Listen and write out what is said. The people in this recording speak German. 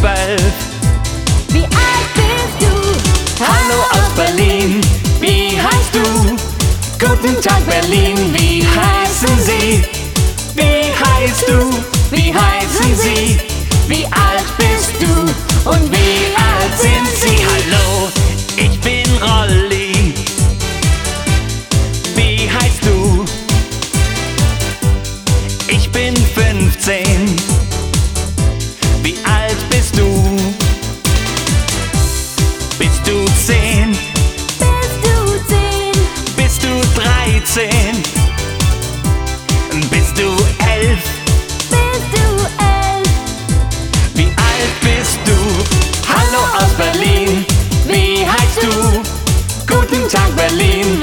12. Wie alt bist du? Hallo aus Berlin, wie heißt du? Guten Tag Berlin, wie heißen Sie? Wie heißt du? Wie heißen Sie? Wie alt bist du? Und wie alt sind Sie? Hallo, ich bin Rolli. Wie heißt du? Ich bin 15. Wie alt bist du? Bist du 10? Bist du 10? Bist du 13? Bist du 11? Bist du 11? Wie alt bist du? Hallo aus Berlin, wie heißt du? Guten Tag Berlin,